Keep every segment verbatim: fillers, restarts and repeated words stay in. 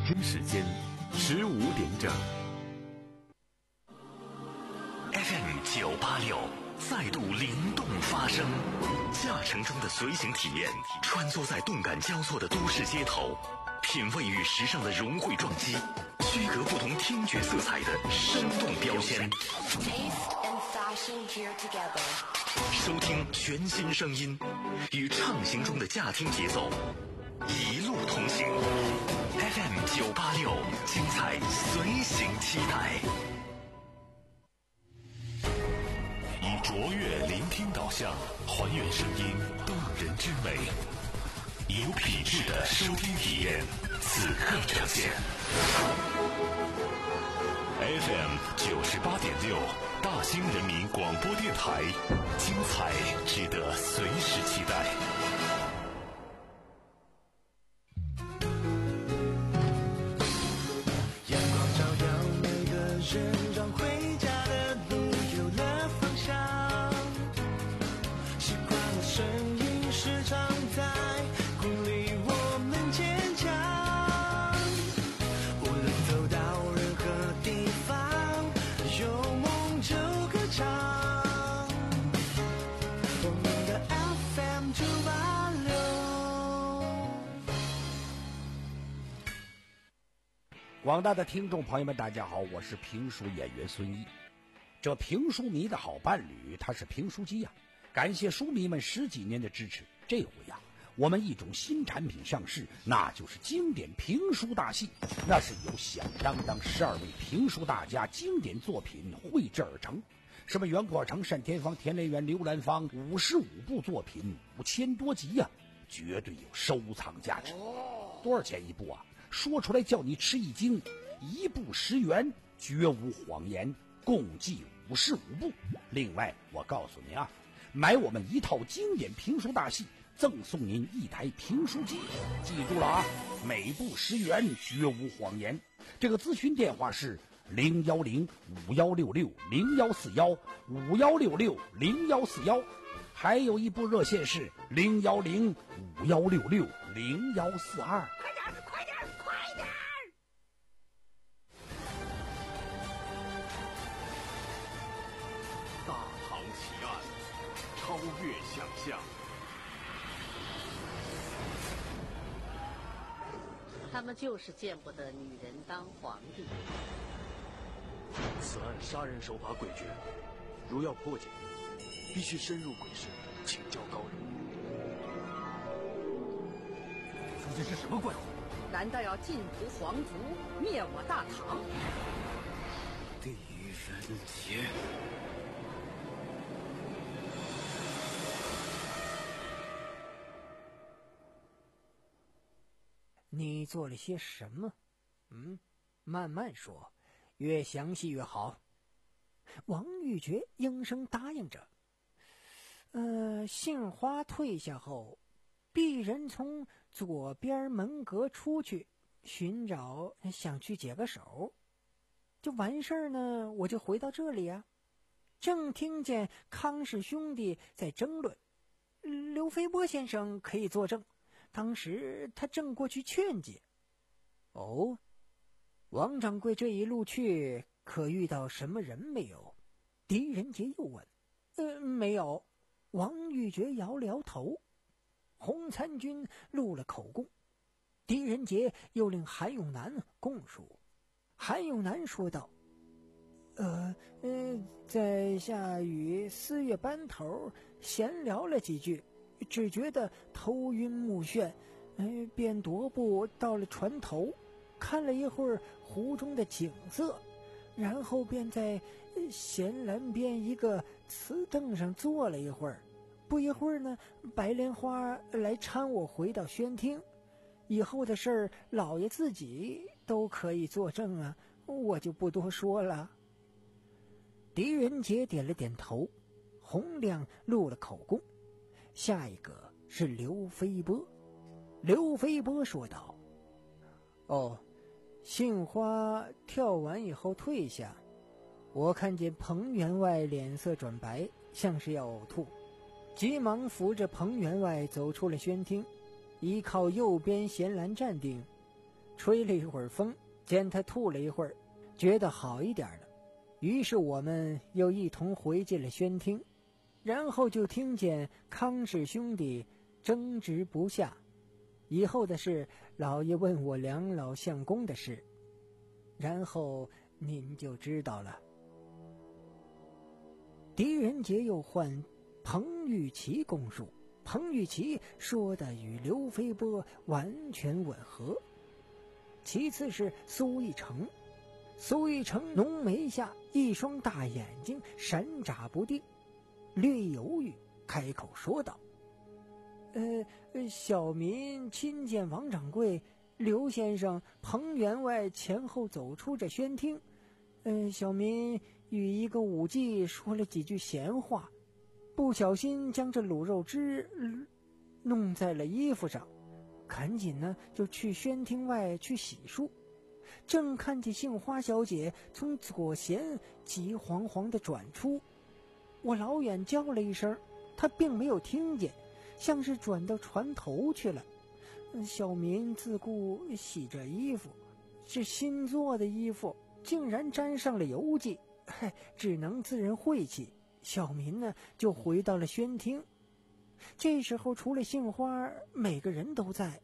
京时间十五点整。 F M 九八六再度灵动发声，驾乘中的随行体验，穿梭在动感交错的都市街头，品味与时尚的融汇撞击，区隔不同听觉色彩的生动标签。收听全新声音，与畅行中的驾听节奏，一路同行。F M 九八六，精彩随行期待。以卓越聆听导向，还原声音动人之美，有品质的收听体验，此刻呈现。F M 九十八点六，大兴人民广播电台，精彩值得随时期待。 阳光照耀每个人，让回家的路有了方向。习惯了声音时常在鼓励我们坚强。无论走到任何地方，有梦就歌唱。我们的 F M 九八六。 广大的听众朋友们，大家好，我是评书演员孙一。这评书迷的好伴侣，他是评书机呀、啊。感谢书迷们十几年的支持。这回呀、啊，我们一种新产品上市，那就是经典评书大戏。那是由响当当十二位评书大家经典作品绘制而成。什么袁阔成、单田芳、田连元、刘兰芳，五十五部作品，五千多集呀、啊，绝对有收藏价值。多少钱一部啊？说出来叫你吃一惊，一部十元，绝无谎言，共计五十五部。另外，我告诉您啊，买我们一套经典评书大戏，赠送您一台评书机。记住了啊，每部十元，绝无谎言。这个咨询电话是零幺零五幺六六零幺四幺五幺六六零幺四幺，还有一部热线是零幺零五幺六六零幺四二。快点，快点，快点！ 大唐奇案，超越想象。 他们就是见不得女人当皇帝。 此案杀人手法诡谲，如要破解，必须深入鬼市，请教高人。 这是什么怪物？ 难道要尽屠皇族，灭我大唐？ 狄仁杰， 你做了些什么？嗯，慢慢说，越详细越好。王玉珏应声答应着。呃，杏花退下后，鄙人从左边门阁出去，寻找想去解个手。就完事儿呢，我就回到这里啊，正听见康氏兄弟在争论，刘飞波先生可以作证，当时他正过去劝解。哦，王掌柜这一路去，可遇到什么人没有？狄仁杰又问。呃，没有。王玉珏摇了摇头。洪参军录了口供，狄仁杰又令韩永南供述。韩永南说道：呃呃，在下与四月班头闲聊了几句，只觉得头晕目眩，呃，便踱步到了船头，看了一会儿湖中的景色，然后便在闲栏边一个瓷凳上坐了一会儿。不一会儿呢，白莲花来搀我回到宣厅。以后的事儿，老爷自己都可以作证啊，我就不多说了。狄仁杰点了点头，洪亮录了口供。下一个是刘飞波。刘飞波说道：哦，杏花跳完以后退下，我看见彭员外脸色转白，像是要呕吐，急忙扶着彭员外走出了宣厅，依靠右边闲栏站定。 吹了一会儿风，见他吐了一会儿，觉得好一点了，于是我们又一同回进了轩厅，然后就听见康氏兄弟争执不下。以后的事，老爷问我两老相公的事，然后您就知道了。狄仁杰又唤彭玉琪供述，彭玉琪说的与刘飞波完全吻合。其次是苏一成，苏一成浓眉下一双大眼睛闪眨不定，略犹豫，开口说道：呃，小民亲见王掌柜、刘先生、彭员外前后走出这轩厅，呃，小民与一个武技说了几句闲话，不小心将这卤肉汁、呃、弄在了衣服上，赶紧呢就去轩厅外去洗漱，正看见杏花小姐从左贤急惶惶地转出，我老远叫了一声，她并没有听见，像是转到船头去了。小民自顾洗着衣服，是新做的衣服，竟然沾上了油迹，嘿，只能自认晦气。小民呢就回到了轩厅。这时候除了杏花，每个人都在。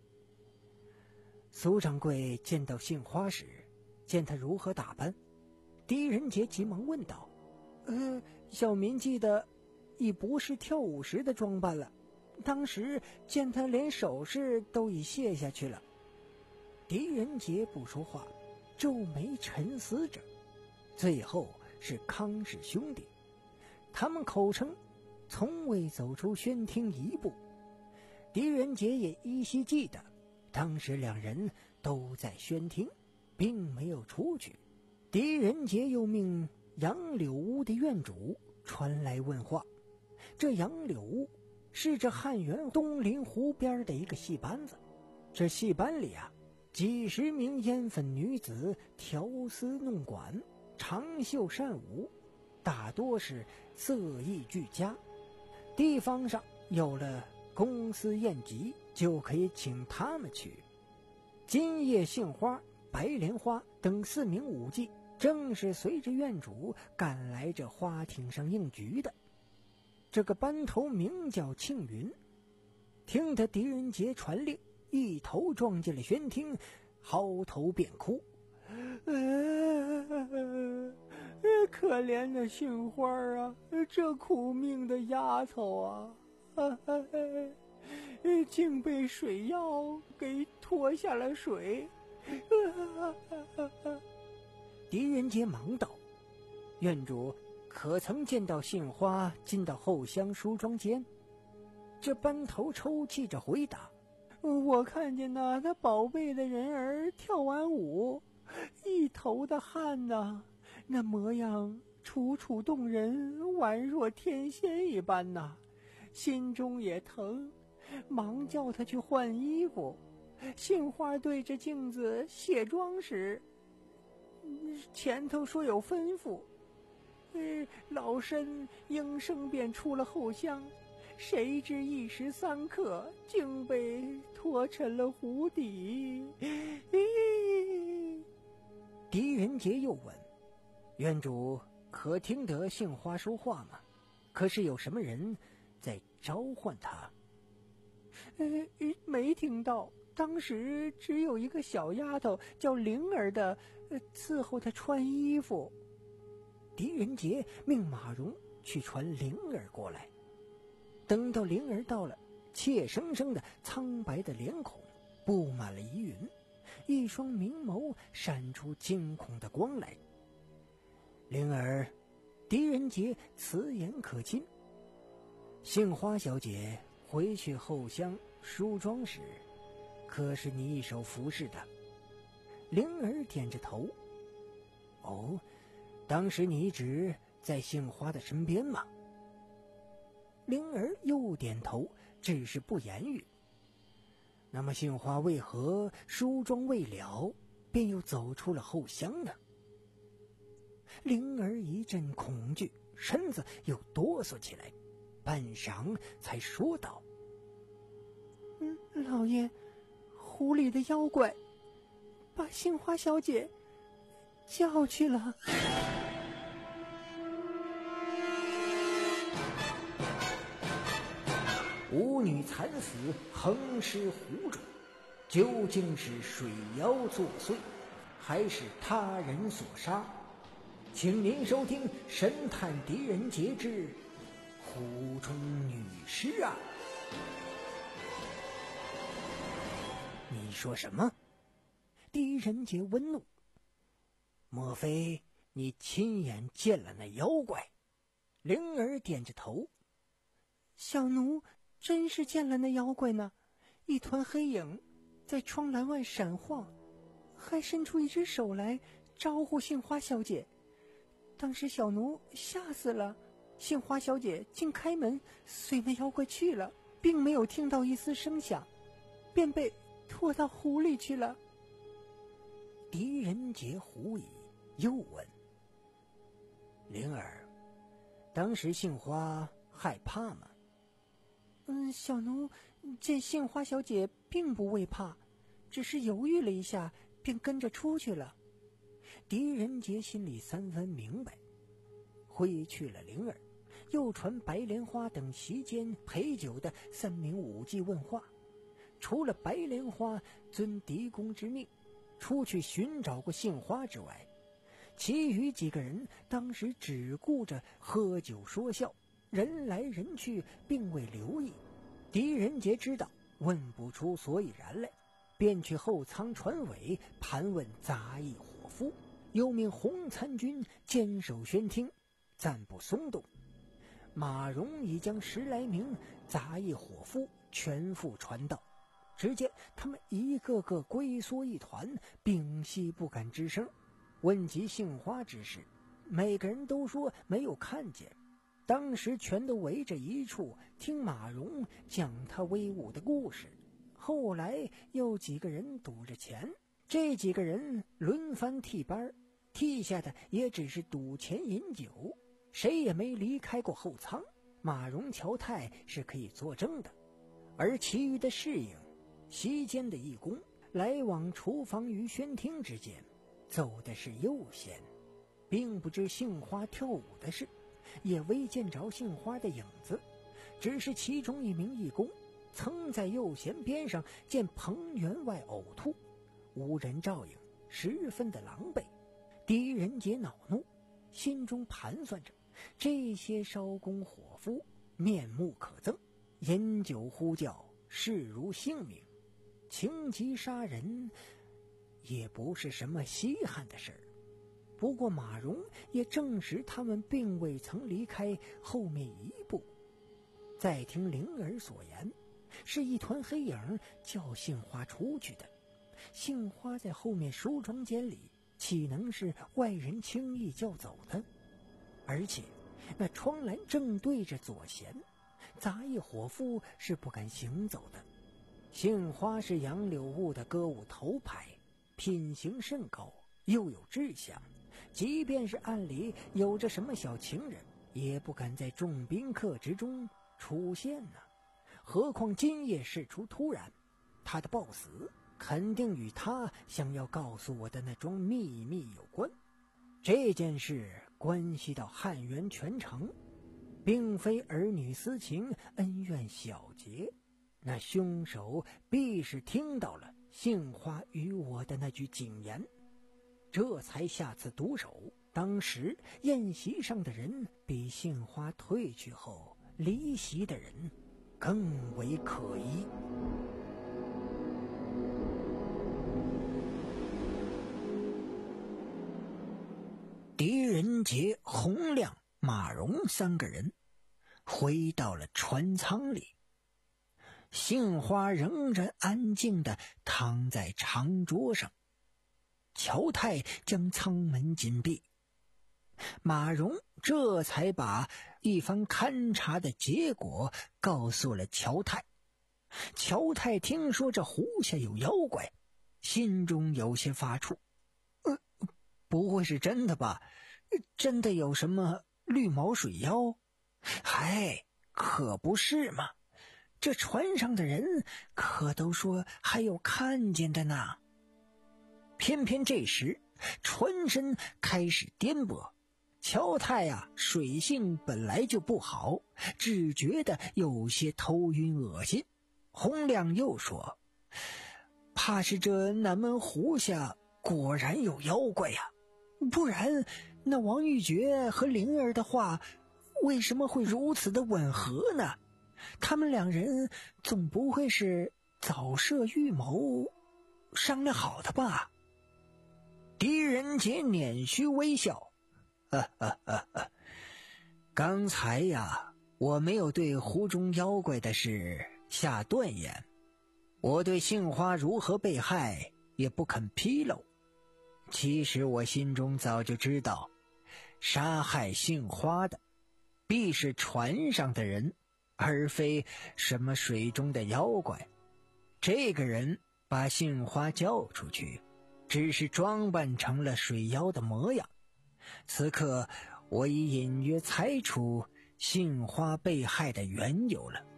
苏掌柜见到杏花时，见她如何打扮，狄仁杰急忙问道：呃，小民记得已不是跳舞时的装扮了，当时见他连首饰都已卸下去了。狄仁杰不说话，皱眉沉思着。最后是康氏兄弟，他们口称从未走出轩厅一步。狄仁杰也依稀记得，当时两人都在轩厅，并没有出去。狄仁杰又命杨柳屋的院主传来问话。这杨柳屋是这汉源东临湖边的一个戏班子，这戏班里啊，几十名烟粉女子调丝弄管，长袖善舞，大多是色艺俱佳。地方上有了公司宴集，就可以请他们去。今夜杏花、白莲花等四名舞伎，正是随着院主赶来这花厅上应局的。这个班头名叫庆云，听得狄仁杰传令，一头撞进了轩厅，嚎啕便哭。呃可怜的杏花啊，这苦命的丫头啊，啊竟被水妖给拖下了水。狄仁杰忙道：院主可曾见到杏花进到后厢梳妆间？这班头抽泣着回答：我看见那他宝贝的人儿跳完舞，一头的汗呐，那模样楚楚动人，宛若天仙一般呐，心中也疼，忙叫他去换衣服。杏花对着镜子卸妆时，前头说有吩咐，呃，老身应声便出了后厢，谁知一时三刻竟被拖沉了湖底。狄仁杰又问：院主可听得杏花说话吗？可是有什么人在召唤他？呃，没听到，当时只有一个小丫头叫灵儿的，呃，伺候她穿衣服。狄仁杰命马蓉去传灵儿过来。等到灵儿到了，怯生生的苍白的脸孔布满了疑云，一双明眸闪出惊恐的光来。灵儿，狄仁杰慈颜可亲。杏花小姐回去后厢梳妆时，可是你一手服侍的？灵儿点着头。哦，当时你一直在杏花的身边吗？灵儿又点头，只是不言语。那么杏花为何梳妆未了，便又走出了后厢呢？灵儿一阵恐惧，身子又哆嗦起来，半晌才说道：嗯，老爷，湖里的妖怪把杏花小姐叫去了。舞女惨死，横尸湖中，究竟是水妖作祟，还是他人所杀？请您收听《神探狄仁杰之湖中女尸案》。你说什么？狄仁杰温怒。莫非你亲眼见了那妖怪？灵儿点着头。小奴真是见了那妖怪呢，一团黑影在窗栏外闪晃，还伸出一只手来招呼杏花小姐。当时小奴吓死了，杏花小姐竟开门随那妖怪去了，并没有听到一丝声响，便被拖到湖里去了。狄仁杰狐疑，又问：灵儿，当时杏花害怕吗？嗯，小奴见杏花小姐并不畏怕，只是犹豫了一下，便跟着出去了。狄仁杰心里三分明白，挥去了灵儿，又传白莲花等席间陪酒的三名武技问话。除了白莲花遵狄公之命出去寻找过杏花之外，其余几个人当时只顾着喝酒说笑，人来人去，并未留意。狄仁杰知道问不出所以然来，便去后舱船尾盘问杂役伙夫，又命洪参军坚守宣厅，暂不松动。马荣已将十来名杂役伙夫全副传到，只见他们一个个龟缩一团，屏息不敢吱声。问及杏花之事，每个人都说没有看见，当时全都围着一处听马荣讲他威武的故事。后来又几个人赌着钱，这几个人轮番替班，替下的也只是赌钱饮酒，谁也没离开过后舱。马荣、乔太是可以作证的，而其余的侍应、席间的义工，来往厨房与宣厅之间，走的是右贤，并不知杏花跳舞的事，也未见着杏花的影子，只是其中一名义工曾在右贤边上见彭员外呕吐，无人照应，十分的狼狈。狄仁杰恼怒，心中盘算着这些烧工伙夫面目可憎，饮酒呼叫，视如性命，情急杀人也不是什么稀罕的事儿。不过马荣也证实他们并未曾离开后面一步。再听灵儿所言，是一团黑影叫杏花出去的，杏花在后面梳妆间里，岂能是外人轻易叫走的？而且那窗栏正对着左贤，杂役伙夫是不敢行走的。杏花是杨柳坞的歌舞头牌，品行甚高，又有志向，即便是暗里有着什么小情人，也不敢在众宾客之中出现呢。何况今夜事出突然，他的暴死肯定与他想要告诉我的那桩秘密有关。这件事关系到汉源全城，并非儿女私情、恩怨小节，那凶手必是听到了杏花与我的那句警言，这才下此毒手。当时宴席上的人比杏花退去后离席的人更为可疑。狄仁杰、洪亮、马荣三个人回到了船舱里，杏花仍然安静地躺在长桌上，乔太将舱门紧闭。马荣这才把一番勘察的结果告诉了乔太。乔太听说这湖下有妖怪，心中有些发怵。呃，不会是真的吧？真的有什么绿毛水妖？嗨，可不是嘛！这船上的人可都说还有看见的呢。 偏偏这时船身开始颠簸，乔太呀、啊、水性本来就不好，只觉得有些头晕恶心。洪亮又说，怕是这南门湖下果然有妖怪呀，不然那王玉珏和灵儿的话为什么会如此的吻合呢？他们两人总不会是早设预谋商量好的吧？狄仁杰捻须微笑，哈哈哈哈，刚才呀，我没有对湖中妖怪的事下断言，我对杏花如何被害也不肯披露。其实我心中早就知道，杀害杏花的必是船上的人，而非什么水中的妖怪。这个人把杏花叫出去，只是装扮成了水妖的模样。此刻我已隐约猜出杏花被害的缘由了。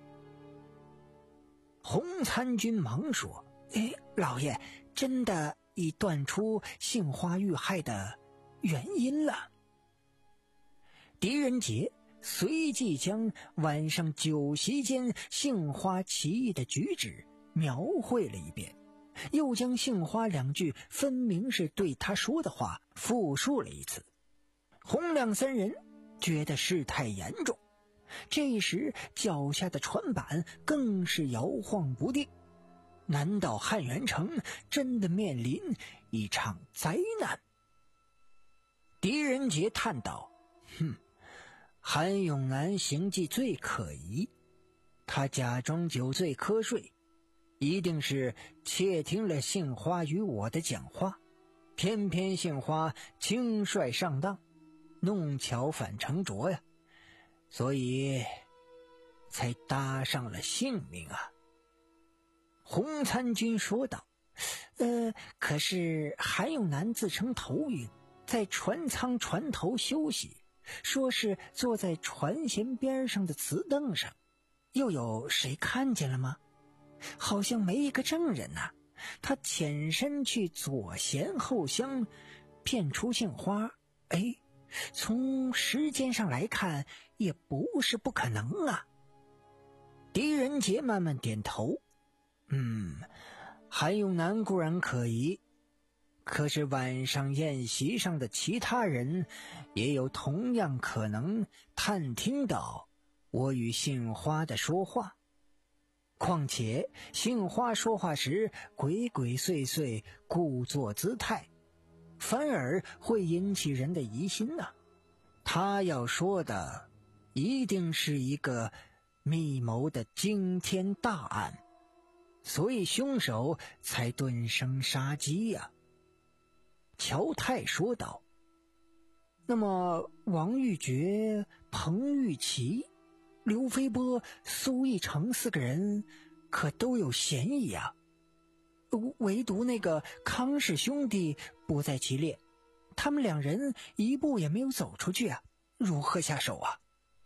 洪参军忙说，哎，老爷真的已断出杏花遇害的原因了。狄仁杰随即将晚上酒席间杏花奇异的举止描绘了一遍，又将杏花两句分明是对他说的话复述了一次。洪亮三人觉得事态严重，这时脚下的船板更是摇晃不定，难道汉元城真的面临一场灾难？狄仁杰叹道，哼，韩永南行迹最可疑，他假装酒醉瞌睡，一定是窃听了杏花与我的讲话，偏偏杏花轻率上当，弄巧反成拙呀，所以才搭上了性命啊。洪参军说道，呃，可是韩永南自称头晕，在船舱船头休息，说是坐在船舷边上的瓷凳上，又有谁看见了吗？好像没一个证人呐、啊。他潜身去左舷后厢骗出杏花，哎，从时间上来看也不是不可能啊。狄仁杰慢慢点头，嗯，韩永南固然可疑，可是晚上宴席上的其他人也有同样可能探听到我与杏花的说话。况且杏花说话时鬼鬼祟祟，故作姿态，反而会引起人的疑心呐、啊。他要说的一定是一个密谋的惊天大案，所以凶手才顿生杀机呀、啊。乔太说道，那么王玉珏、彭玉琪、刘飞波、苏义成四个人可都有嫌疑啊，唯独那个康氏兄弟不在其列，他们两人一步也没有走出去啊，如何下手啊？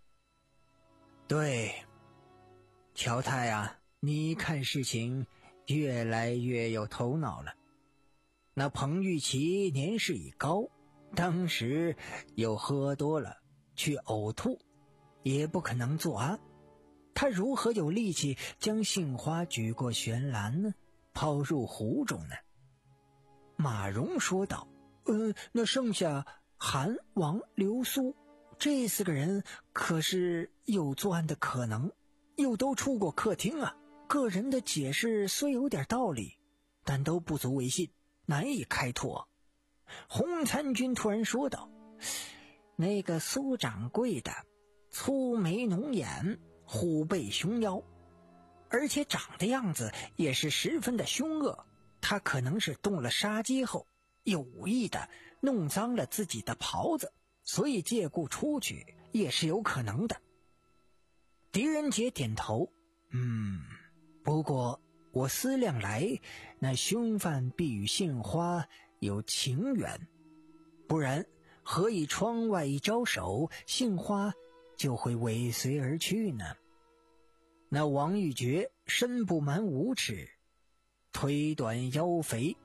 对，乔太啊，你看事情越来越有头脑了。那彭玉琪年事已高，当时又喝多了去呕吐，也不可能作案，他如何有力气将杏花举过悬栏呢，抛入湖中呢？马荣说道，呃，那剩下韩、王、刘、苏这四个人可是有作案的可能，又都出过客厅啊，个人的解释虽有点道理，但都不足为信，难以开脱。洪参军突然说道，那个苏掌柜的粗眉浓眼，虎背熊腰，而且长的样子也是十分的凶恶，他可能是动了杀机后有意的弄脏了自己的袍子，所以借故出去也是有可能的。狄仁杰点头，嗯，不过我思量来，那凶犯必与杏花有情缘，不然何以窗外一招手，杏花就会尾随而去呢？那王玉珏身不满五尺，腿短腰肥，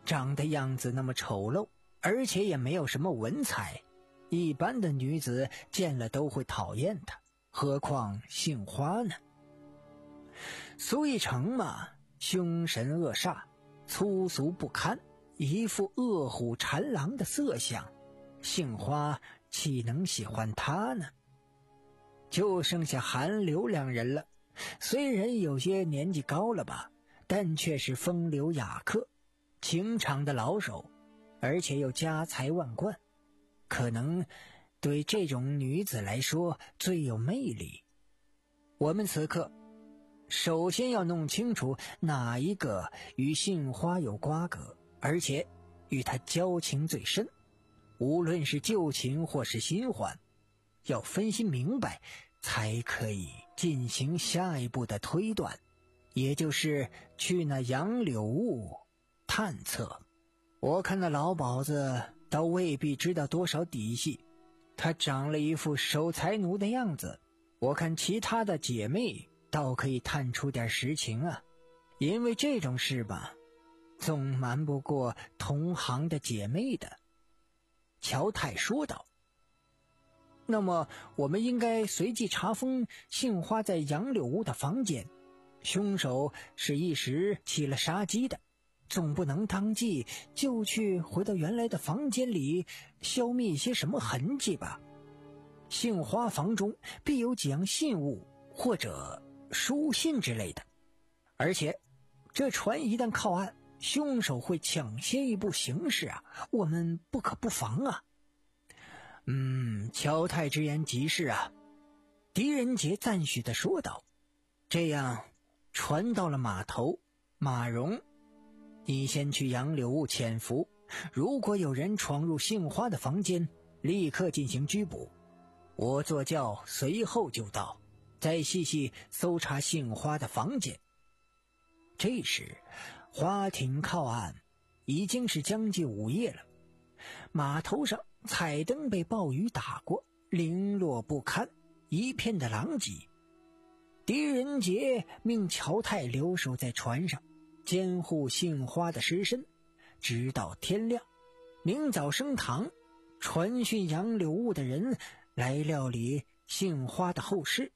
长的样子那么丑陋，而且也没有什么文采，一般的女子见了都会讨厌她，何况杏花呢？苏一成嘛，凶神恶煞，粗俗不堪，一副恶虎缠狼的色相，杏花岂能喜欢他呢？就剩下韩流两人了，虽然有些年纪高了吧，但却是风流雅客，情场的老手，而且又家财万贯，可能对这种女子来说最有魅力。我们此刻首先要弄清楚哪一个与杏花有瓜葛，而且与她交情最深，无论是旧情或是新欢，要分析明白才可以进行下一步的推断，也就是去那杨柳坞探测。我看那老鸨子倒未必知道多少底细，他长了一副守财奴的样子，我看其他的姐妹倒可以探出点实情啊，因为这种事吧，总瞒不过同行的姐妹的。乔太说道。那么我们应该随即查封杏花在杨柳屋的房间，凶手是一时起了杀机的，总不能当即就去回到原来的房间里消灭一些什么痕迹吧。杏花房中必有几样信物或者书信之类的，而且这船一旦靠岸，凶手会抢先一步行事啊，我们不可不防啊。嗯，乔太之言极是啊，狄仁杰赞许地说道。这样，船到了码头，马荣，你先去杨柳坞潜伏，如果有人闯入杏花的房间，立刻进行拘捕。我坐轿随后就到，再细细搜查杏花的房间。这时，花艇靠岸，已经是将近午夜了。码头上彩灯被暴雨打过，零落不堪，一片的狼藉。狄仁杰命乔太留守在船上，监护杏花的尸身，直到天亮。明早升堂，传讯杨柳坞的人来料理杏花的后事。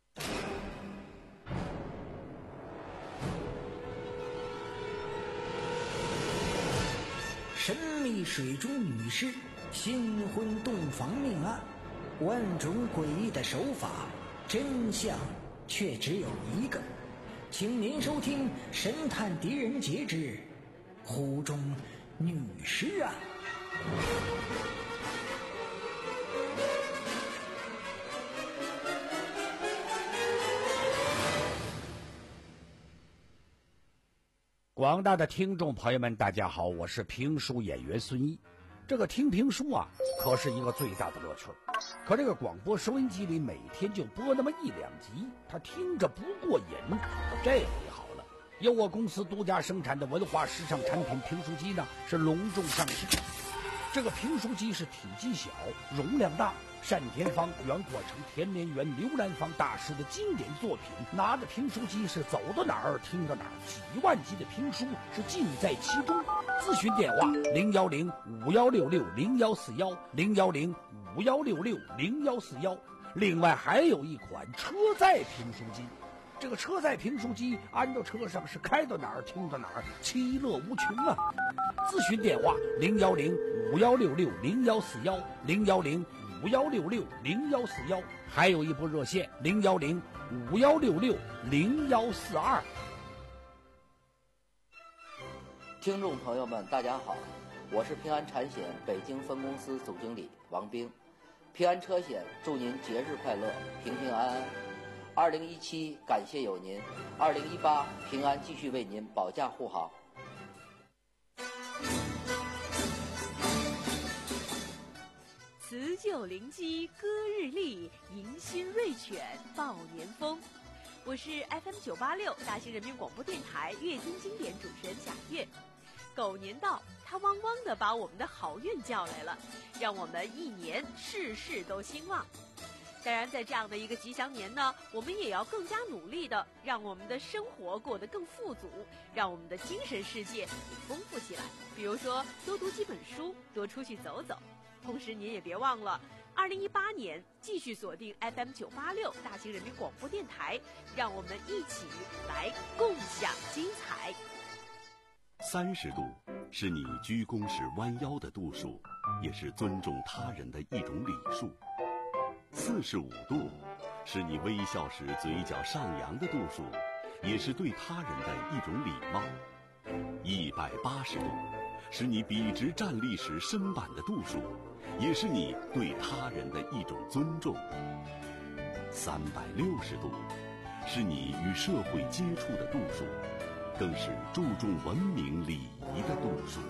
神秘水中女尸新婚洞房命案，万种诡异的手法，真相却只有一个。请您收听《神探狄仁杰之湖中女尸案》。 广大的听众朋友们，大家好，我是评书演员孙一。这个听评书啊，可是一个最大的乐趣。可这个广播收音机里每天就播那么一两集，他听着不过瘾。这回好了，由我公司独家生产的文化时尚产品评书机呢，是隆重上市。这个评书机是体积小，容量大，单田芳、袁国成、田连元、刘兰芳大师的经典作品，拿着评书机是走到哪儿听到哪儿，几万集的评书是尽在其中。咨询电话零幺零五幺六六零幺四幺零幺零五幺六六零幺四幺。另外还有一款车载评书机，这个车载评书机安到车上是开到哪儿听到哪儿，其乐无穷啊！咨询电话零幺零五幺六六零幺四幺零幺零五幺六六零幺四幺，还有一部热线零幺零五幺六六零幺四二。 听众朋友们，大家好，我是平安产险北京分公司总经理王兵。平安车险祝您节日快乐，平平安安。二零一七感谢有您，二零一八平安继续为您保驾护航。 辞旧临机歌日丽，迎新瑞犬报年风。我是 F M 九八六大兴人民广播电台月经经典主持人贾月。狗年到，它汪汪地把我们的好运叫来了，让我们一年事事都兴旺。 当然，在这样的一个吉祥年呢，我们也要更加努力的让我们的生活过得更富足，让我们的精神世界也丰富起来。比如说，多读几本书，多出去走走。同时，您也别忘了，二零一八年继续锁定 F M 九八六大型人民广播电台，让我们一起来共享精彩。 三十度是你鞠躬时弯腰的度数，也是尊重他人的一种礼数。四十五度是你微笑时嘴角上扬的度数，也是对他人的一种礼貌。一百八十度是你笔直站立时身板的度数，也是你对他人的一种尊重。三百六十度是你与社会接触的度数，更是注重文明礼仪的度数。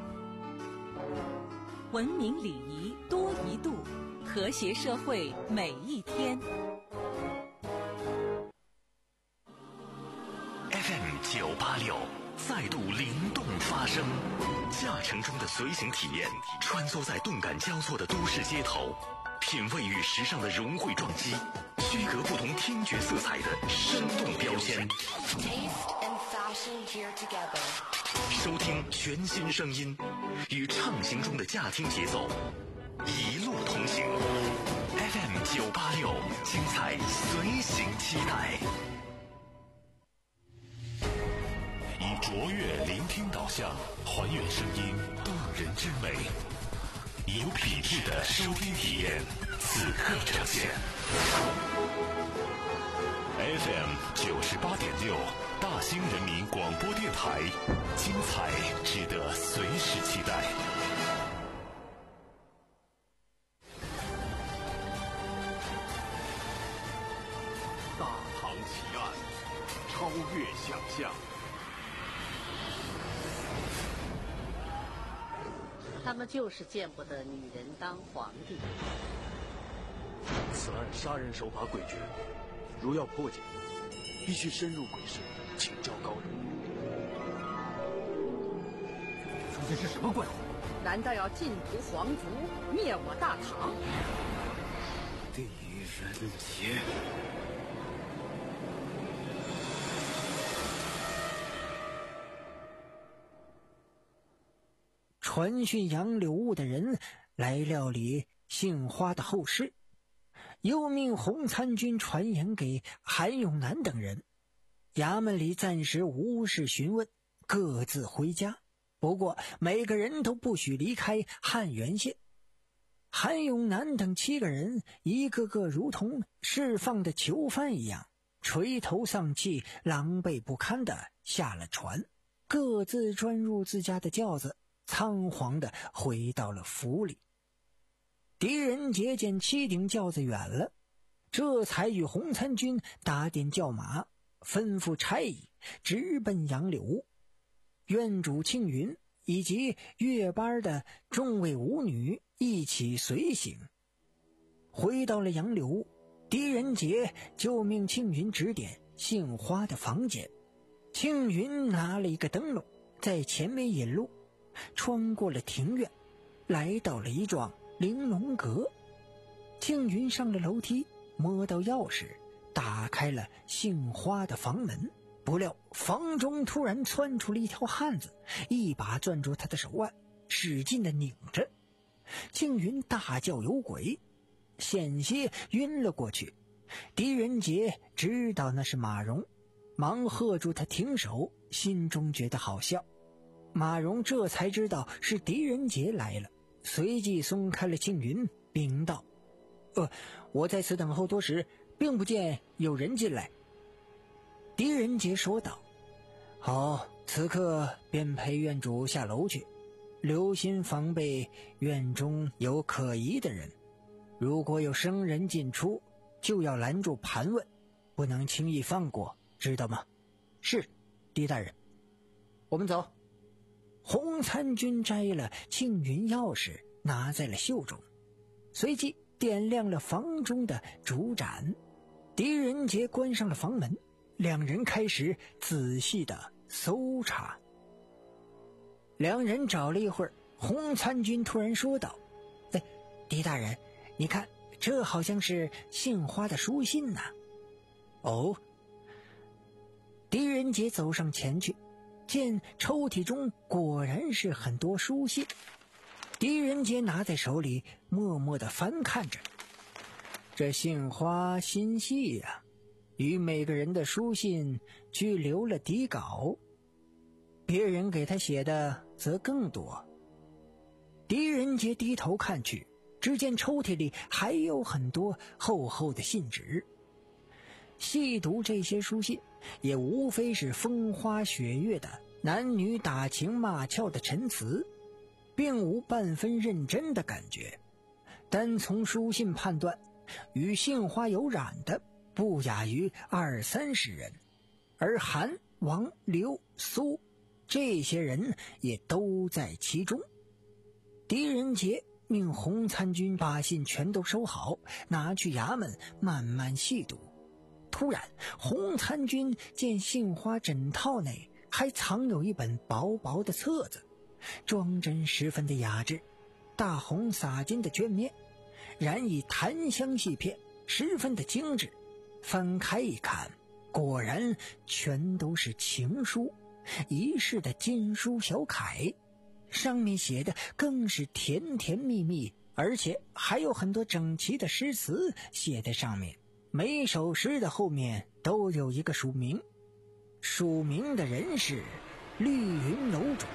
文明礼仪多一度，和谐社会每一天。 F M 九八六再度灵动发声，驾乘中的随行体验，穿梭在动感交错的都市街头，品味与时尚的融汇撞击，区隔不同听觉色彩的生动标签。收听全新声音，与畅行中的驾听节奏，一路同行。F M 九八六，精彩随行期待。以卓越聆听导向，还原声音动人之美，以有品质的收听体验，此刻呈现。F M 九十八点六，大兴人民广播电台，精彩值得随时期待。 大唐奇案，超越想象。 他们就是见不得女人当皇帝。 此案杀人手法诡谲，如要破解，必须深入鬼市，请教高人。 究竟是什么怪物？ 难道要尽屠皇族，灭我大唐？ 狄仁杰。 传讯杨柳雾的人来料理杏花的后事，又命洪参军传言给韩永南等人。衙门里暂时无事询问，各自回家。不过每个人都不许离开汉源县。韩永南等七个人一个个如同释放的囚犯一样，垂头丧气，狼狈不堪地下了船，各自钻入自家的轿子，仓皇地回到了府里。狄仁杰见七顶轿子远了，这才与洪参军打点轿马，吩咐差役直奔杨柳屋。院主庆云以及月班的众位舞女一起随行。回到了杨柳屋，狄仁杰就命庆云指点杏花的房间。庆云拿了一个灯笼在前面引路，穿过了庭院，来到了一幢玲珑阁。庆云上了楼梯，摸到钥匙，打开了杏花的房门。不料房中突然窜出了一条汉子，一把攥住他的手腕，使劲地拧着。庆云大叫有鬼，险些晕了过去。狄仁杰知道那是马蓉，忙喝住他停手，心中觉得好笑。马蓉这才知道是狄仁杰来了，随即松开了庆云，禀道：呃，我在此等候多时，并不见有人进来。狄仁杰说道：好，此刻便陪院主下楼去，留心防备院中有可疑的人，如果有生人进出，就要拦住盘问，不能轻易放过，知道吗？是，狄大人。我们走。洪参军摘了庆云钥匙，拿在了袖中，随即点亮了房中的烛盏。狄仁杰关上了房门，两人开始仔细的搜查。两人找了一会儿，洪参军突然说道：哎，狄大人，你看这好像是杏花的书信呐、啊。哦，狄仁杰走上前去，见抽屉中果然是很多书信。狄仁杰拿在手里，默默地翻看着。这杏花心细呀、啊，与每个人的书信俱留了底稿，别人给他写的则更多。狄仁杰低头看去，只见抽屉里还有很多厚厚的信纸。细读这些书信，也无非是风花雪月的男女打情骂俏的陈词，并无半分认真的感觉。单从书信判断，与杏花有染的不亚于二三十人，而韩、王、刘、苏这些人也都在其中。狄仁杰命洪参军把信全都收好，拿去衙门慢慢细读。突然，洪参军见杏花枕套内还藏有一本薄薄的册子，装帧十分的雅致，大红洒金的绢面，染以檀香细片，十分的精致。翻开一看，果然全都是情书，一式的金书小楷，上面写的更是甜甜蜜蜜，而且还有很多整齐的诗词写在上面。每首诗的后面都有一个署名，署名的人是绿云楼主。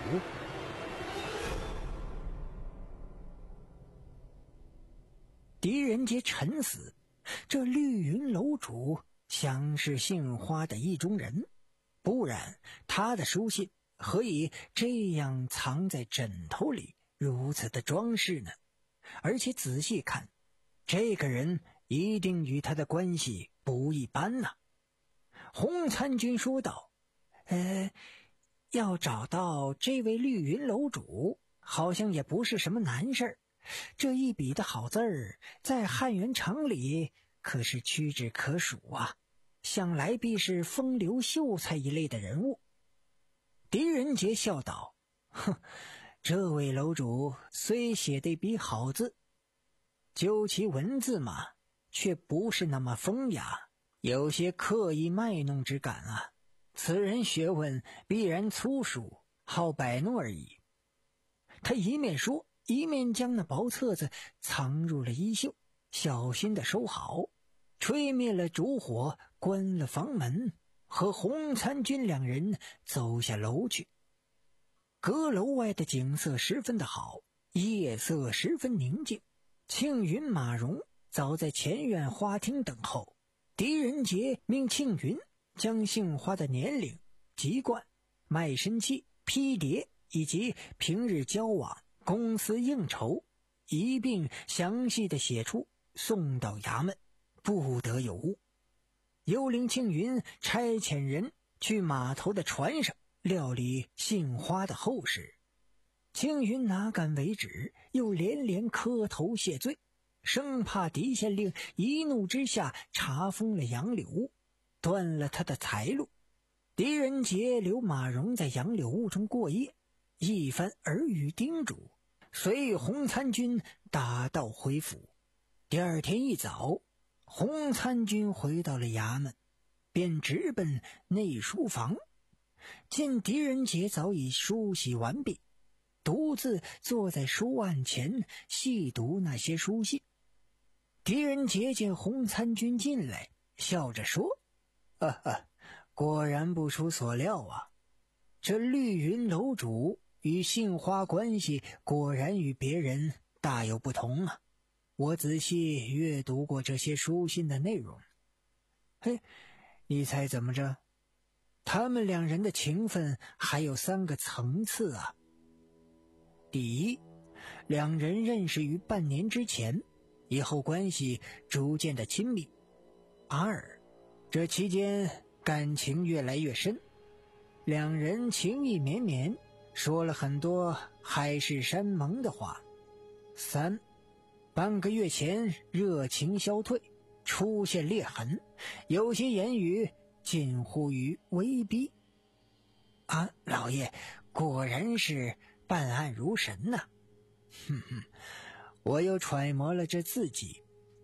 狄仁杰沉思，这绿云楼主想是杏花的意中人，不然他的书信何以这样藏在枕头里，如此的装饰呢？而且仔细看，这个人一定与他的关系不一般呐、啊。洪参军说道：呃，要找到这位绿云楼主，好像也不是什么难事儿。这一笔的好字儿，在汉元场里可是屈指可数啊，想来必是风流秀才一类的人物。狄仁杰笑道：哼，这位楼主虽写的一笔好字，究其文字嘛，却不是那么风雅，有些刻意卖弄之感啊。此人学问必然粗疏，好摆弄而已。他一面说，一面将那薄册子藏入了衣袖，小心地收好，吹灭了烛火，关了房门，和洪参军两人走下楼去。阁楼外的景色十分的好，夜色十分宁静。庆云、马荣早在前院花厅等候。狄仁杰命庆云将杏花的年龄、籍贯、卖身契、批牒以及平日交往、公司应酬一并详细的写出，送到衙门，不得有误。又令庆云差遣人去码头的船上料理杏花的后事。庆云哪敢为止，又连连磕头谢罪，生怕狄县令一怒之下查封了杨柳，断了他的财路。狄仁杰留马荣在杨柳屋中过夜，一番耳语叮嘱，随洪参军打道回府。第二天一早，洪参军回到了衙门，便直奔内书房，见狄仁杰早已梳洗完毕，独自坐在书案前细读那些书信。狄仁杰见洪参军进来，笑着说：哈哈，果然不出所料啊，这绿云楼主与杏花关系果然与别人大有不同啊。我仔细阅读过这些书信的内容。嘿，你猜怎么着？他们两人的情分还有三个层次啊。第一，两人认识于半年之前，以后关系逐渐的亲密。二，这期间感情越来越深，两人情意绵绵，说了很多海誓山盟的话。三，半个月前热情消退，出现裂痕，有些言语近乎于威逼。啊，老爷果然是办案如神呐、啊！哼哼，我又揣摩了这字迹，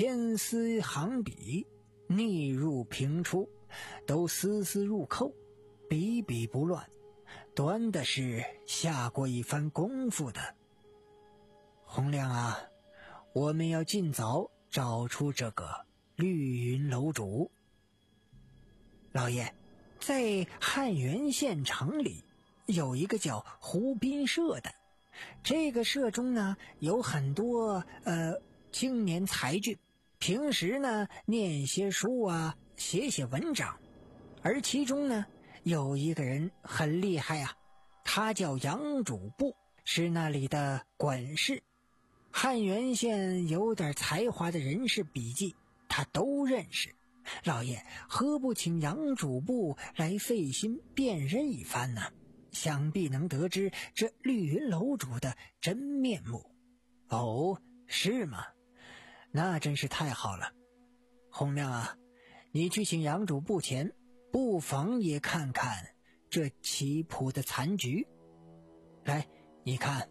千丝行笔，逆入平出，都丝丝入扣，笔笔不乱，端的是下过一番功夫的。洪亮啊，我们要尽早找出这个绿云楼主。老爷，在汉源县城里有一个叫湖滨社的，这个社中呢有很多呃青年才俊，平时呢念些书啊，写写文章。而其中呢有一个人很厉害啊，他叫杨主簿，是那里的管事。汉源县有点才华的人士笔记他都认识，老爷何不请杨主簿来费心辨认一番呢？想必能得知这绿云楼主的真面目。哦，是吗？那真是太好了。洪亮啊，你去请杨主簿前，不妨也看看这棋谱的残局。来，你看。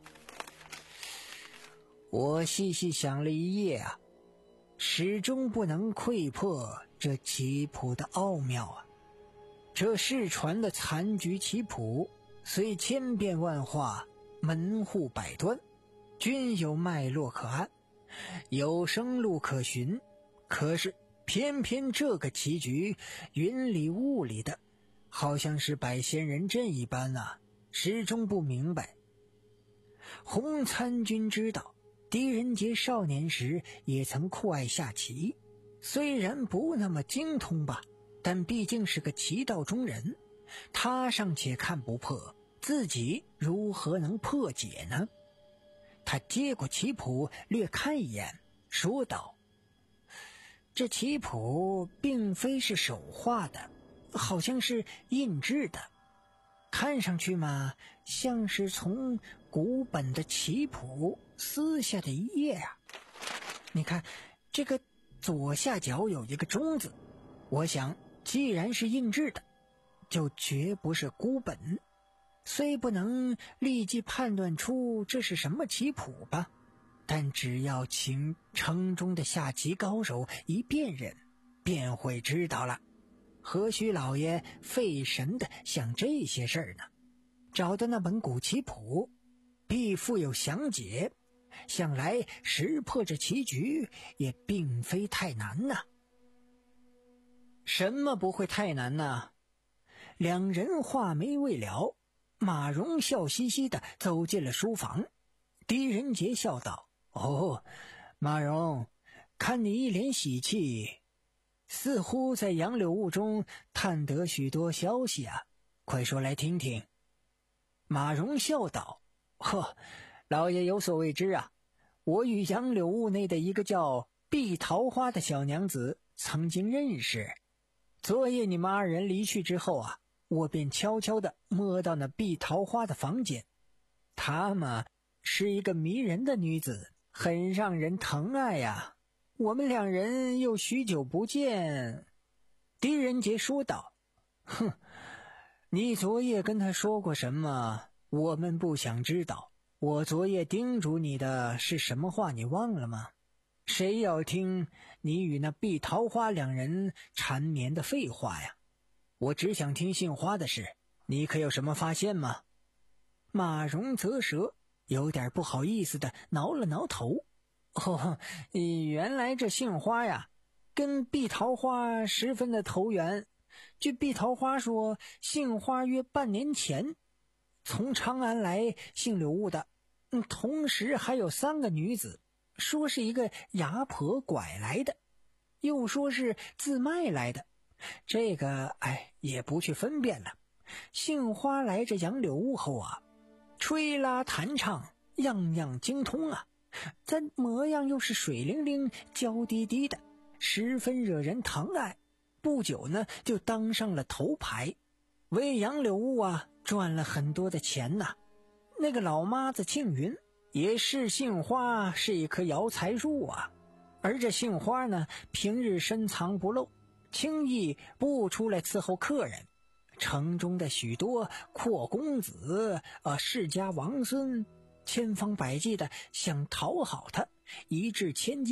我细细想了一夜啊，始终不能窥破这棋谱的奥妙啊。这世传的残局棋谱虽千变万化，门户百端，均有脉络可按，有生路可循，可是偏偏这个棋局云里雾里的，好像是摆仙人阵一般啊，始终不明白。洪参军知道狄仁杰少年时也曾酷爱下棋，虽然不那么精通吧，但毕竟是个棋道中人，他尚且看不破，自己如何能破解呢？他接过棋谱略看一眼，说道：这棋谱并非是手画的，好像是印制的，看上去嘛，像是从古本的棋谱撕下的一页啊。你看这个左下角有一个中字，我想既然是印制的，就绝不是孤本。虽不能立即判断出这是什么棋谱吧，但只要请城中的下棋高手一辨认，便会知道了。何须老爷费神的想这些事儿呢？找到那本古棋谱，必附有详解，想来识破这棋局也并非太难呐。什么不会太难呢？两人话没未了，马荣笑嘻嘻的走进了书房。狄仁杰笑道：哦，马荣，看你一脸喜气，似乎在杨柳雾中探得许多消息啊，快说来听听。马荣笑道：呵，老爷有所未知啊，我与杨柳雾内的一个叫碧桃花的小娘子曾经认识。昨夜你们二人离去之后啊，我便悄悄地摸到那碧桃花的房间。她嘛，是一个迷人的女子，很让人疼爱呀。我们两人又许久不见。狄仁杰说道：哼，你昨夜跟他说过什么？我们不想知道。我昨夜叮嘱你的是什么话，你忘了吗？谁要听你与那碧桃花两人缠绵的废话呀？我只想听杏花的事，你可有什么发现吗？马荣啧舌，有点不好意思的挠了挠头。哦，原来这杏花呀，跟碧桃花十分的投缘。据碧桃花说，杏花约半年前从长安来姓柳雾的，嗯，同时还有三个女子，说是一个牙婆拐来的，又说是自卖来的。这个哎，也不去分辨了。杏花来这杨柳雾后啊，吹拉弹唱样样精通啊，咱模样又是水灵灵娇滴滴的，十分惹人疼爱。不久呢，就当上了头牌，为杨柳雾啊赚了很多的钱呐、啊。那个老妈子庆云也是杏花是一棵摇财树啊，而这杏花呢，平日深藏不露，轻易不出来伺候客人。城中的许多阔公子啊，世家王孙，千方百计的想讨好他，一掷千金，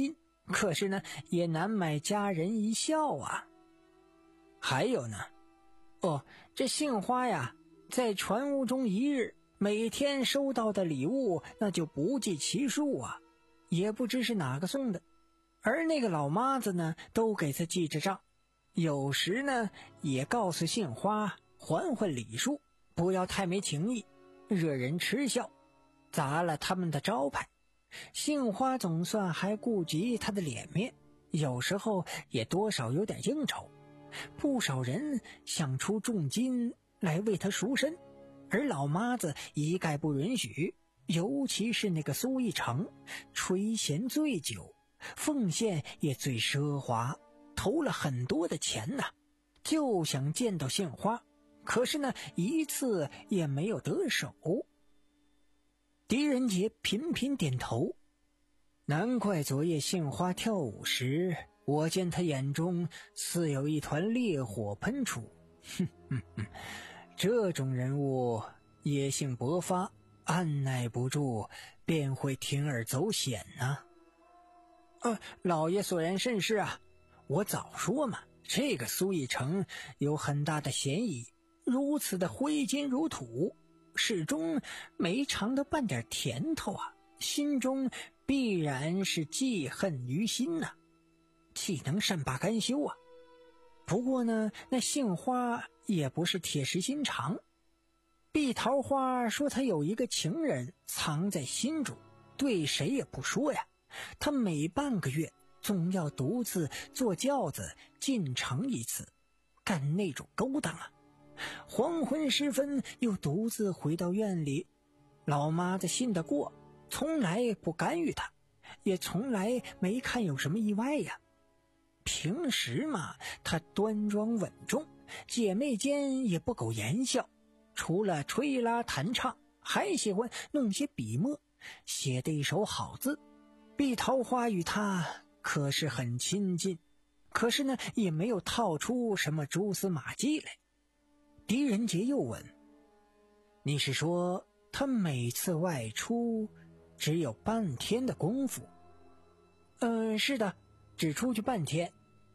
可是呢，也难买家人一笑啊。还有呢，哦，这杏花呀，在船屋中一日，每天收到的礼物那就不计其数啊，也不知是哪个送的。而那个老妈子呢，都给他记着账，有时呢，也告诉杏花还还礼数，不要太没情义，惹人嗤笑，砸了他们的招牌。杏花总算还顾及他的脸面，有时候也多少有点应酬。不少人想出重金来为他赎身，而老妈子一概不允许，尤其是那个苏一成，垂涎最久，奉献也最奢华，投了很多的钱呐、啊，就想见到杏花，可是呢，一次也没有得手。狄仁杰频频点头，难怪昨夜杏花跳舞时，我见他眼中似有一团烈火喷出。哼哼哼，这种人物野性勃发，按耐不住便会铤而走险呐、啊。呃，老爷所言甚是啊，我早说嘛，这个苏一成有很大的嫌疑，如此的挥金如土，始终没尝到半点甜头啊，心中必然是记恨于心呐、啊，岂能善罢甘休啊？不过呢，那杏花也不是铁石心肠。碧桃花说她有一个情人藏在心中，对谁也不说呀。她每半个月总要独自坐轿子进城一次，干那种勾当啊。黄昏时分又独自回到院里，老妈子信得过，从来不干预他，也从来没看有什么意外呀。平时嘛，他端庄稳重，姐妹间也不苟言笑，除了吹拉弹唱，还喜欢弄些笔墨，写的一手好字。碧桃花与他可是很亲近，可是呢，也没有套出什么蛛丝马迹来。狄仁杰又问：你是说他每次外出只有半天的功夫？呃，是的，只出去半天。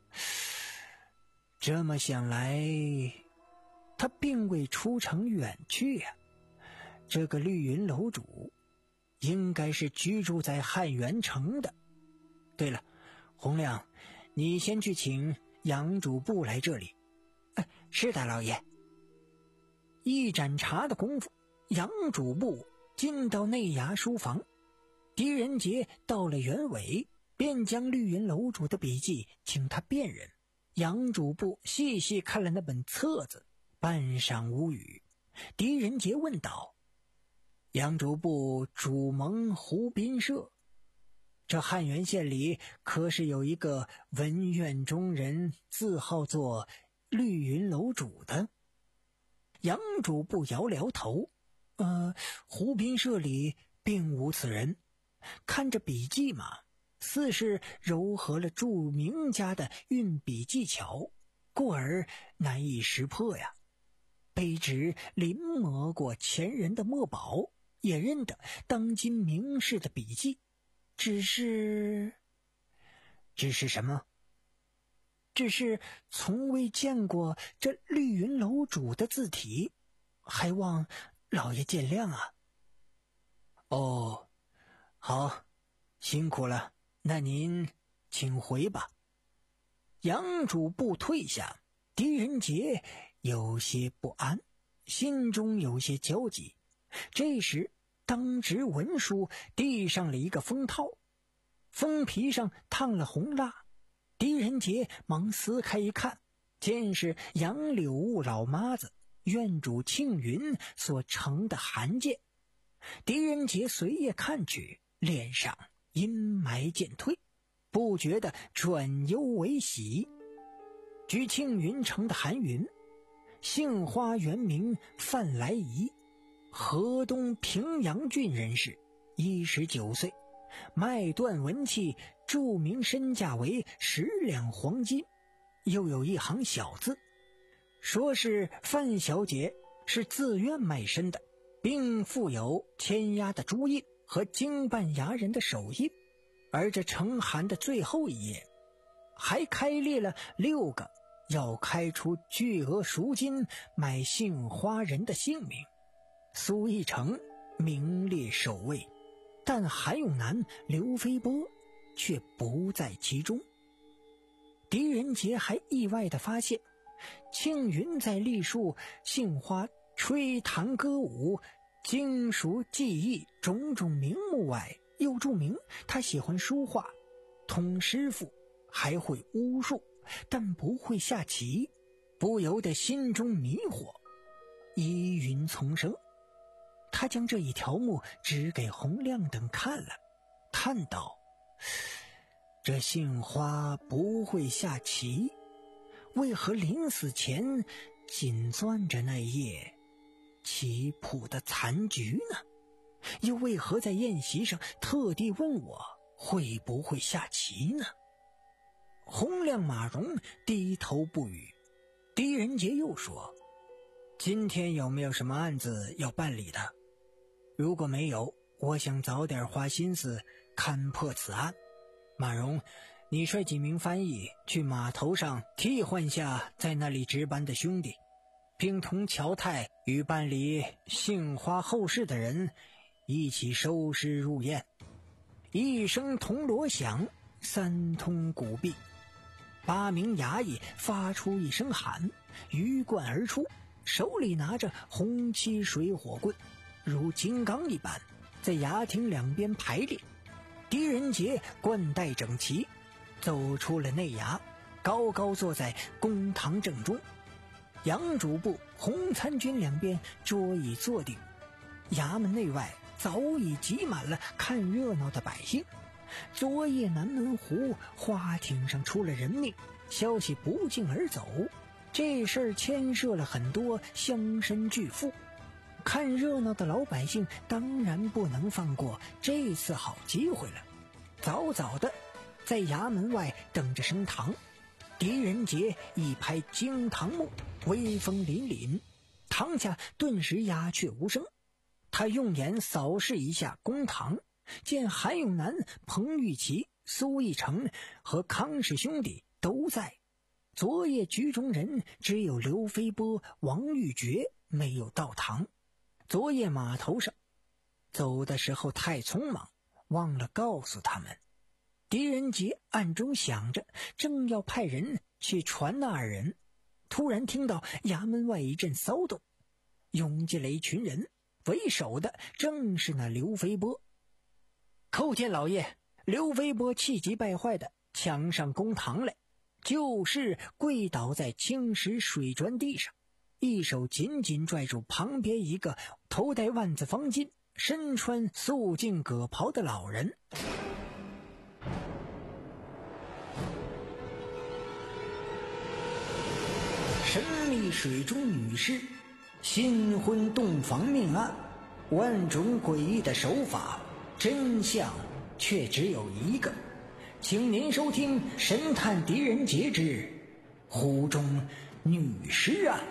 这么想来，他并未出城远去呀、啊。这个绿云楼主应该是居住在汉元城的。对了，洪亮，你先去请杨主簿来这里。哎，是的，老爷。一盏茶的功夫，杨主簿进到内衙书房，狄仁杰到了原委，便将绿云楼主的笔记请他辨认。杨主簿细细看了那本册子，半晌无语。狄仁杰问道：杨主簿主蒙湖滨社，这汉源县里可是有一个文苑中人，字号作绿云楼主的？杨主簿摇摇头，呃，湖滨社里并无此人。看着笔记嘛，似是糅合了著名家的运笔技巧，故而难以识破呀。卑职临摹过前人的墨宝，也认得当今名士的笔记，只是只是什么？只是从未见过这绿云楼主的字体，还望老爷见谅啊。哦，好，辛苦了，那您请回吧。杨主簿退下，狄仁杰有些不安，心中有些焦急。这时当值文书递上了一个封套，封皮上烫了红蜡。狄仁杰忙撕开一看，见是杨柳雾老妈子院主庆云所呈的函件。狄仁杰随夜看去，脸上阴霾渐退，不觉得转忧为喜。据庆云呈的函云：杏花原名范来仪，河东平阳郡人士，一十九岁，脉断文气，著名身价为十两黄金。又有一行小字，说是范小姐是自愿卖身的，并附有签押的朱印和经办衙人的手印。 而这成函的最后一页还开列了六个要开出巨额赎金买杏花人的姓名。苏一成名列首位，但韩永南、刘飞波却不在其中。狄仁杰还意外地发现，庆云在历述杏花吹弹歌舞、经熟技艺种种名目外，又注明他喜欢书画，通诗赋，还会巫术，但不会下棋，不由得心中迷惑，疑云丛生。他将这一条目指给洪亮等看了，叹道：这杏花不会下棋，为何临死前紧攥着那页棋谱的残局呢？又为何在宴席上特地问我会不会下棋呢？洪亮、马荣低头不语。狄仁杰又说：今天有没有什么案子要办理的？如果没有，我想早点花心思勘破此案。马荣，你率几名翻译去码头上替换下在那里值班的兄弟，并同乔太与办理杏花后事的人一起收尸入殓。一声铜锣响，三通鼓壁，八名衙役发出一声喊，鱼贯而出，手里拿着红漆水火棍，如金刚一般，在衙厅两边排列。狄仁杰冠带整齐，走出了内衙，高高坐在公堂正中。杨主簿、洪参军两边桌椅坐定，衙门内外早已挤满了看热闹的百姓。昨夜南门湖花艇上出了人命，消息不胫而走，这事儿牵涉了很多乡绅巨富，看热闹的老百姓当然不能放过这次好机会了，早早的在衙门外等着升堂。狄仁杰一拍惊堂木，威风凛凛，堂下顿时鸦雀无声。他用眼扫视一下公堂，见韩永南、彭玉琪、苏一成和康氏兄弟都在，昨夜局中人只有刘飞波、王玉珏没有到堂。昨夜码头上走的时候太匆忙，忘了告诉他们。狄仁杰暗中想着，正要派人去传那二人，突然听到衙门外一阵骚动，涌进来一群人，为首的正是那刘飞波。叩见老爷！刘飞波气急败坏的抢上公堂来，就是跪倒在青石水砖地上，一手紧紧拽住旁边一个头戴万字方巾、身穿素净葛袍的老人。神秘水中女尸，新婚洞房命案，万种诡异的手法，真相却只有一个。请您收听《神探狄仁杰之湖中女尸案》。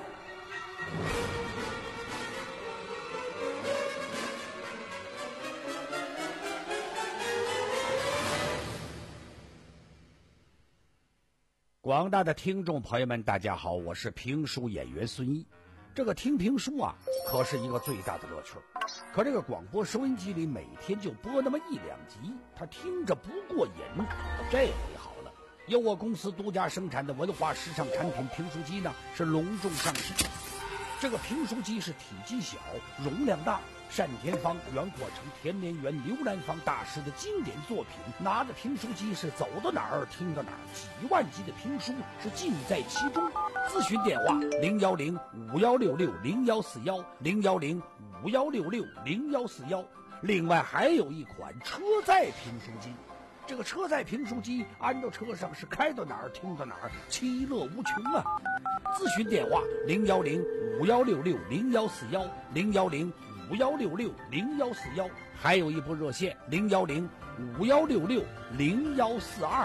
广大的听众朋友们，大家好，我是评书演员孙一。这个听评书啊，可是一个最大的乐趣。可这个广播收音机里每天就播那么一两集，他听着不过瘾。这回好了，由我公司独家生产的文化时尚产品评书机呢，是隆重上市。这个评书机是体积小，容量大，单田芳、袁阔成、田连元、刘兰芳大师的经典作品。拿着评书机是走到哪儿听到哪儿，几万集的评书是尽在其中。咨询电话零幺零五幺六六零幺四幺零幺零五幺六六零幺四幺。另外还有一款车载评书机，这个车载评书机安到车上是开到哪儿听到哪儿，其乐无穷啊！咨询电话零幺零五幺六六零幺四幺零幺零五幺六六零幺四幺，还有一部热线零幺零五幺六六零幺四二。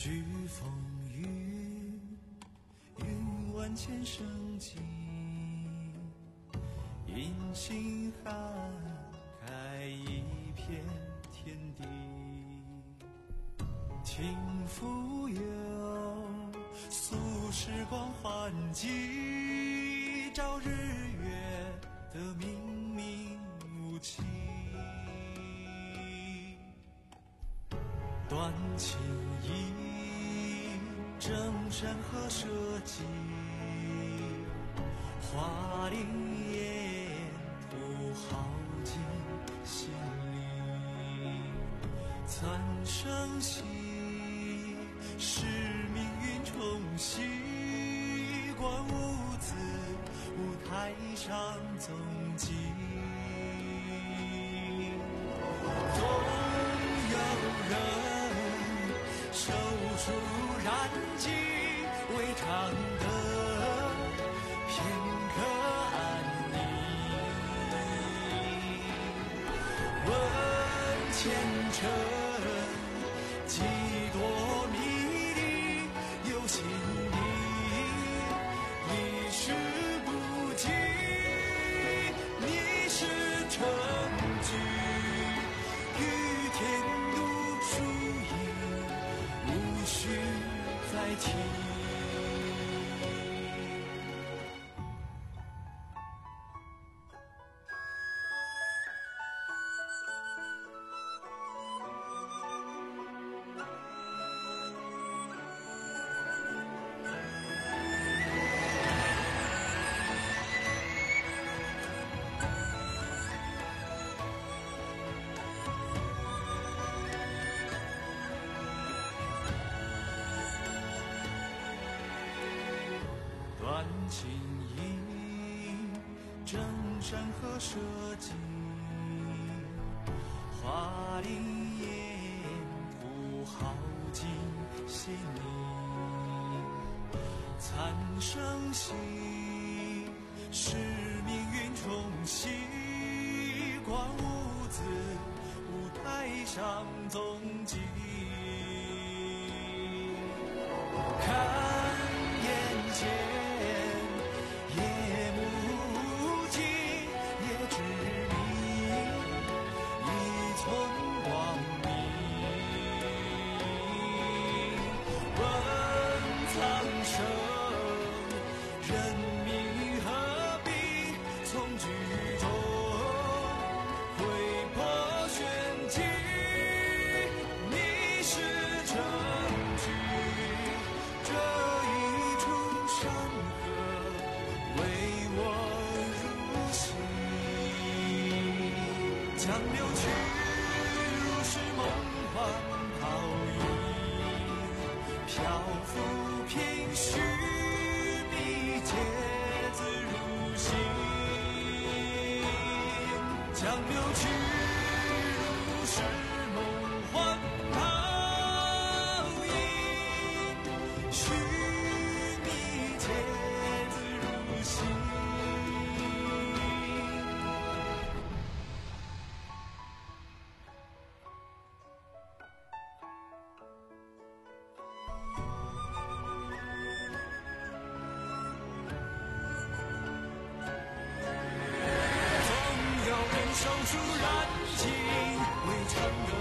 飓风雨，云万千生机，银星涵开一片天地。听蜉蝣，诉时光换季，照日月的明明无期。断情意，正山河社稷，华丽烟土耗尽心力。残生息，是命运冲洗，观物子舞台上踪迹。总有人手术燃尽未尝得片刻安宁。问前尘几多迷离，有心的一时不及。你是成局，与天独输赢，无需再提。断情意，正山河社稷，华丽烟土耗尽心力。残生息，是命运冲洗，观物子舞台上踪迹。看眼前夜幕尽，也知明一寸光明。问苍生，人命何必从局中挥破玄机。你是证据，这一处山河为我入心。江流去，如是梦幻泡影，漂浮凭虚迷，皆自入心。江流去，如是梦幻泡影，虚迷，皆自入心。总有人手术燃尽未尝得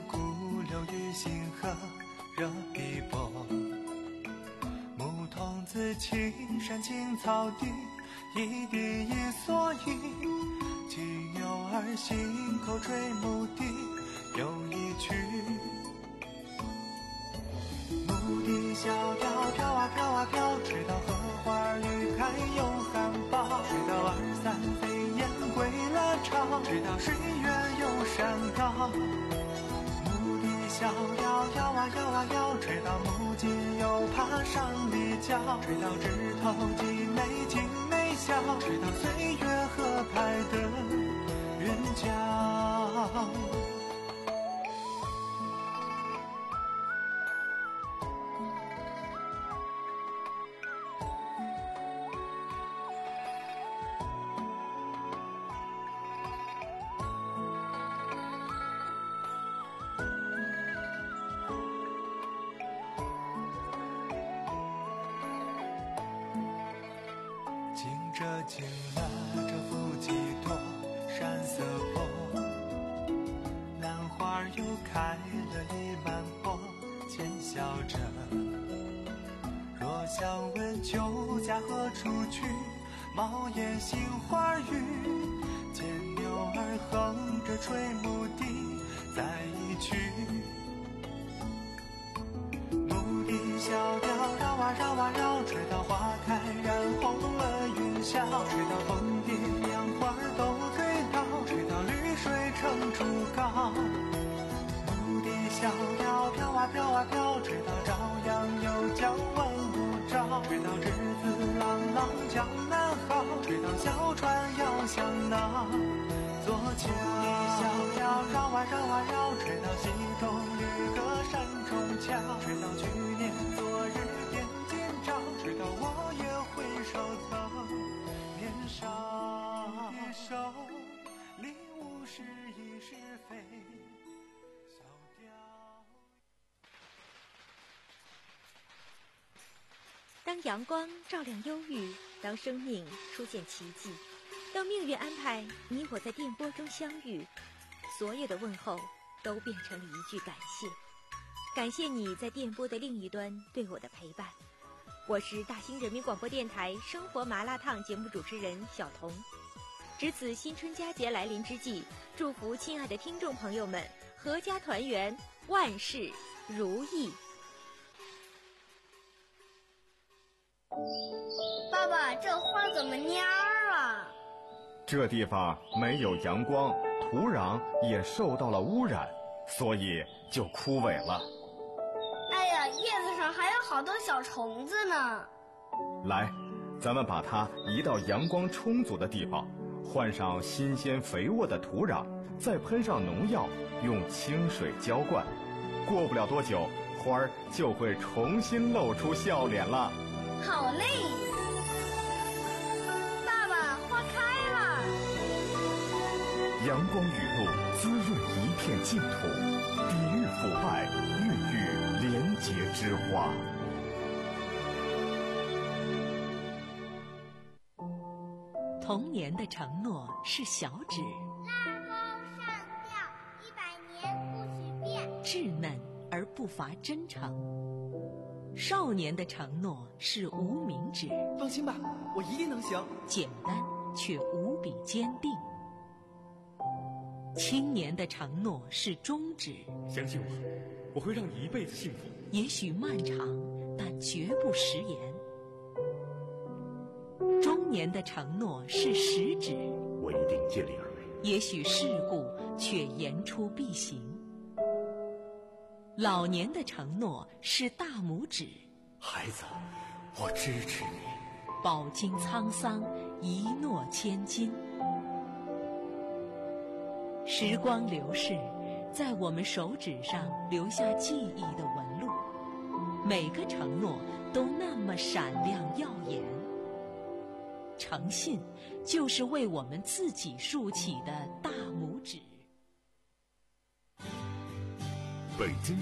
古流于心河热碧波。牧童子青山青草地，一滴一蓑衣。骑牛儿行口吹牧笛，又一曲。牧笛小调飘啊飘啊飘，吹到荷花欲开又含苞，吹到二三飞燕归了巢，吹到水月又山高。牧笛小调摇啊摇啊摇，吹到木槿又爬上立交，吹到枝头几眉紧眉笑，吹到岁月河畔的云脚。这惊了这幅几朵山色破，兰花又开了一满坡，浅笑着。若想问酒家何处去，茅檐杏花雨。见牛儿哼着吹牧笛，在一曲。牧笛小调绕啊绕啊绕，吹到花开染红了云霄，吹到风笛杨花都醉倒，吹到绿水成竹篙。牧笛小调飘啊飘啊飘，吹到朝阳又将万物照，吹到栀子朗朗江南好，吹到小船要向那座桥。牧笛小调绕啊绕啊绕，吹到溪中绿歌山中桥，吹到去年昨日点今朝，吹到我也回首曾年少。一首领悟是亦是非，小调。 当阳光照亮忧郁，当生命出现奇迹，当命运安排你我在电波中相遇，所有的问候都变成了一句感谢。感谢你在电波的另一端对我的陪伴。我是大兴人民广播电台生活麻辣烫节目主持人小彤。值此新春佳节来临之际，祝福亲爱的听众朋友们阖家团圆，万事如意。 爸爸，这花怎么蔫儿了？ 这地方没有阳光，土壤也受到了污染，所以就枯萎了。 哎呀，叶子上还有好多小虫子呢。 来，咱们把它移到阳光充足的地方，换上新鲜肥沃的土壤，再喷上农药，用清水浇灌。过不了多久，花儿就会重新露出笑脸了。 好嘞！爸爸，花开了！ 阳光雨露滋润一片净土，抵御腐败，孕育廉洁之花。 童年的承诺是小指， 拉钩上吊，一百年不许变， 稚嫩而不乏真诚。少年的承诺是无名指， 放心吧，我一定能行。 简单却无比坚定。青年的承诺是中指， 相信我，我会让你一辈子幸福。 也许漫长，但绝不食言。中年的承诺是食指， 我一定尽力而为。 也许世故，却言出必行。老年的承诺是大拇指， 孩子，我支持你。 饱经沧桑，一诺千金。时光流逝，在我们手指上留下记忆的纹路，每个承诺都那么闪亮耀眼。诚信就是为我们自己竖起的大拇指。 北京